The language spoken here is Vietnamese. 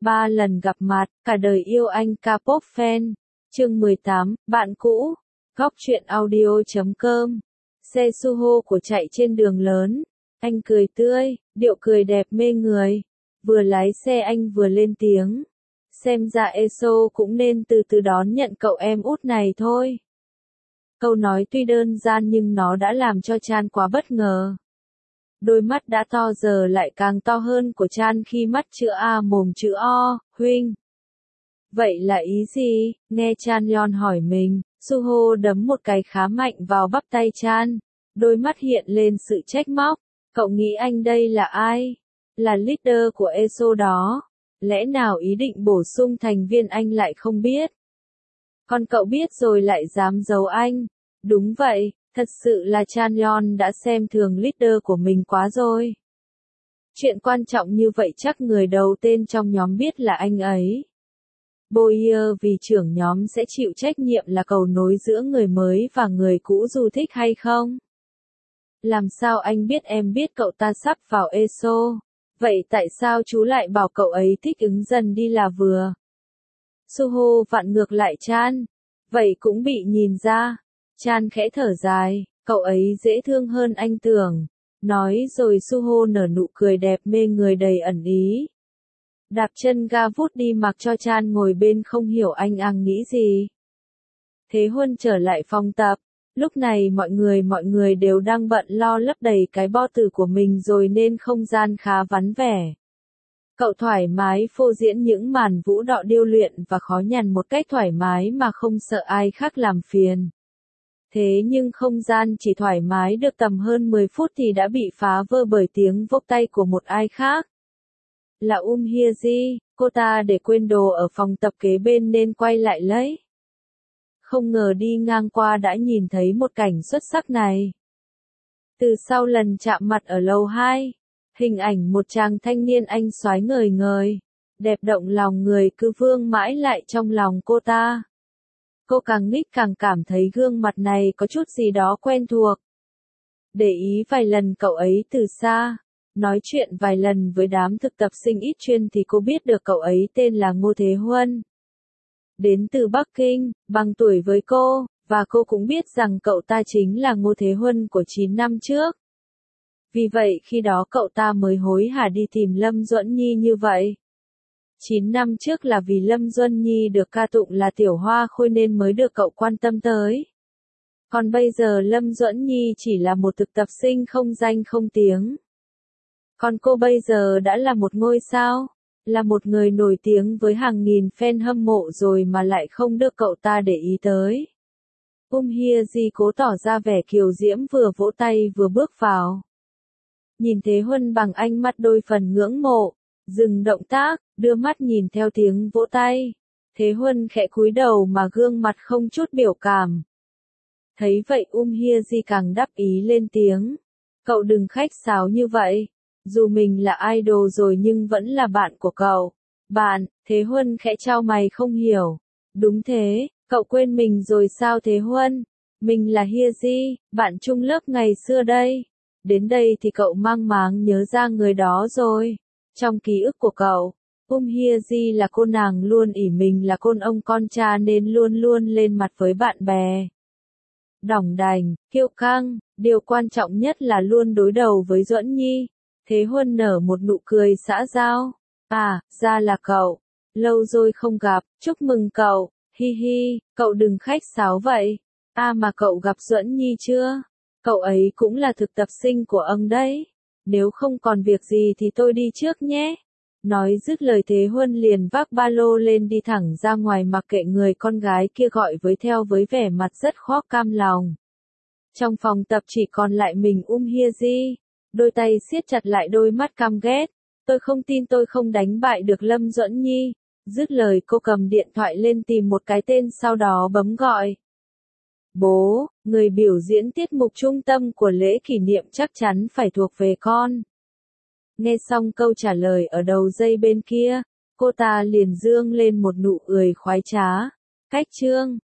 3 lần gặp mặt, cả đời yêu anh K-pop fan. Chương 18, bạn cũ. Góc truyện audio.com. Xe Suho của chạy trên đường lớn. Anh cười tươi, điệu cười đẹp mê người. Vừa lái xe anh vừa lên tiếng. Xem ra ESO cũng nên từ từ đón nhận cậu em út này thôi. Câu nói tuy đơn giản nhưng nó đã làm cho Chan quá bất ngờ. Đôi mắt đã to giờ lại càng to hơn của Chan khi mắt chữ A mồm chữ O, huynh. Vậy là ý gì? Nghe Chan Yeon hỏi mình, Suho đấm một cái khá mạnh vào bắp tay Chan. Đôi mắt hiện lên sự trách móc. Cậu nghĩ anh đây là ai? Là leader của ESO đó. Lẽ nào ý định bổ sung thành viên anh lại không biết? Còn cậu biết rồi lại dám giấu anh. Đúng vậy, thật sự là Chan Yeon đã xem thường leader của mình quá rồi. Chuyện quan trọng như vậy chắc người đầu tên trong nhóm biết là anh ấy. Boyer vì trưởng nhóm sẽ chịu trách nhiệm là cầu nối giữa người mới và người cũ dù thích hay không. Làm sao anh biết em biết cậu ta sắp vào ESO? Vậy tại sao chú lại bảo cậu ấy thích ứng dần đi là vừa? Suho vặn ngược lại Chan. Vậy cũng bị nhìn ra. Chan khẽ thở dài, cậu ấy dễ thương hơn anh tưởng. Nói rồi Suho nở nụ cười đẹp mê người đầy ẩn ý. Đạp chân ga vút đi mặc cho Chan ngồi bên không hiểu anh nghĩ gì. Thế Huân trở lại phòng tập. Lúc này mọi người đều đang bận lo lấp đầy cái bo tử của mình rồi nên không gian khá vắng vẻ. Cậu thoải mái phô diễn những màn vũ đạo điêu luyện và khó nhằn một cách thoải mái mà không sợ ai khác làm phiền. Thế nhưng không gian chỉ thoải mái được tầm hơn 10 phút thì đã bị phá vỡ bởi tiếng vỗ tay của một ai khác. Là Hye-ji, cô ta để quên đồ ở phòng tập kế bên nên quay lại lấy. Không ngờ đi ngang qua đã nhìn thấy một cảnh xuất sắc này. Từ sau lần chạm mặt ở lầu 2, hình ảnh một chàng thanh niên anh soái ngời ngời, đẹp động lòng người cứ vương mãi lại trong lòng cô ta. Cô càng nghĩ càng cảm thấy gương mặt này có chút gì đó quen thuộc. Để ý vài lần cậu ấy từ xa, nói chuyện vài lần với đám thực tập sinh ít chuyên thì cô biết được cậu ấy tên là Ngô Thế Huân. Đến từ Bắc Kinh, bằng tuổi với cô, và cô cũng biết rằng cậu ta chính là Ngô Thế Huân của 9 năm trước. Vì vậy khi đó cậu ta mới hối hả đi tìm Lâm Duẫn Nhi như vậy. 9 năm trước là vì Lâm Duẫn Nhi được ca tụng là tiểu hoa khôi nên mới được cậu quan tâm tới. Còn bây giờ Lâm Duẫn Nhi chỉ là một thực tập sinh không danh không tiếng. Còn cô bây giờ đã là một ngôi sao, là một người nổi tiếng với hàng nghìn fan hâm mộ rồi mà lại không được cậu ta để ý tới. Hye-ji cố tỏ ra vẻ kiều diễm vừa vỗ tay vừa bước vào. Nhìn Thế Huân bằng ánh mắt đôi phần ngưỡng mộ, dừng động tác, đưa mắt nhìn theo tiếng vỗ tay. Thế Huân khẽ cúi đầu mà gương mặt không chút biểu cảm. Thấy vậy Hye-ji càng đắc ý lên tiếng. Cậu đừng khách sáo như vậy. Dù mình là idol rồi nhưng vẫn là bạn của cậu. Bạn, Thế Huân khẽ chau mày không hiểu. Đúng thế, cậu quên mình rồi sao Thế Huân? Mình là Hye-ji, bạn chung lớp ngày xưa đây. Đến đây thì cậu mang máng nhớ ra người đó rồi. Trong ký ức của cậu, Hye-ji là cô nàng luôn ỷ mình là ông con cha nên luôn luôn lên mặt với bạn bè. Đỏng đành, kiêu căng, điều quan trọng nhất là luôn đối đầu với Duẫn Nhi. Thế Huân nở một nụ cười xã giao. À, ra là cậu. Lâu rồi không gặp, chúc mừng cậu. Hi hi, cậu đừng khách sáo vậy. À mà cậu gặp Duẫn Nhi chưa? Cậu ấy cũng là thực tập sinh của ông đấy. Nếu không còn việc gì thì tôi đi trước nhé. Nói dứt lời Thế Huân liền vác ba lô lên đi thẳng ra ngoài mặc kệ người con gái kia gọi theo với vẻ mặt rất khó cam lòng. Trong phòng tập chỉ còn lại mình Hye-ji. Đôi tay siết chặt lại đôi mắt căm ghét. Tôi không tin tôi không đánh bại được Lâm Duẫn Nhi. Dứt lời cô cầm điện thoại lên tìm một cái tên sau đó bấm gọi. Bố, người biểu diễn tiết mục trung tâm của lễ kỷ niệm chắc chắn phải thuộc về con. Nghe xong câu trả lời ở đầu dây bên kia, cô ta liền dương lên một nụ cười khoái trá. Cách chương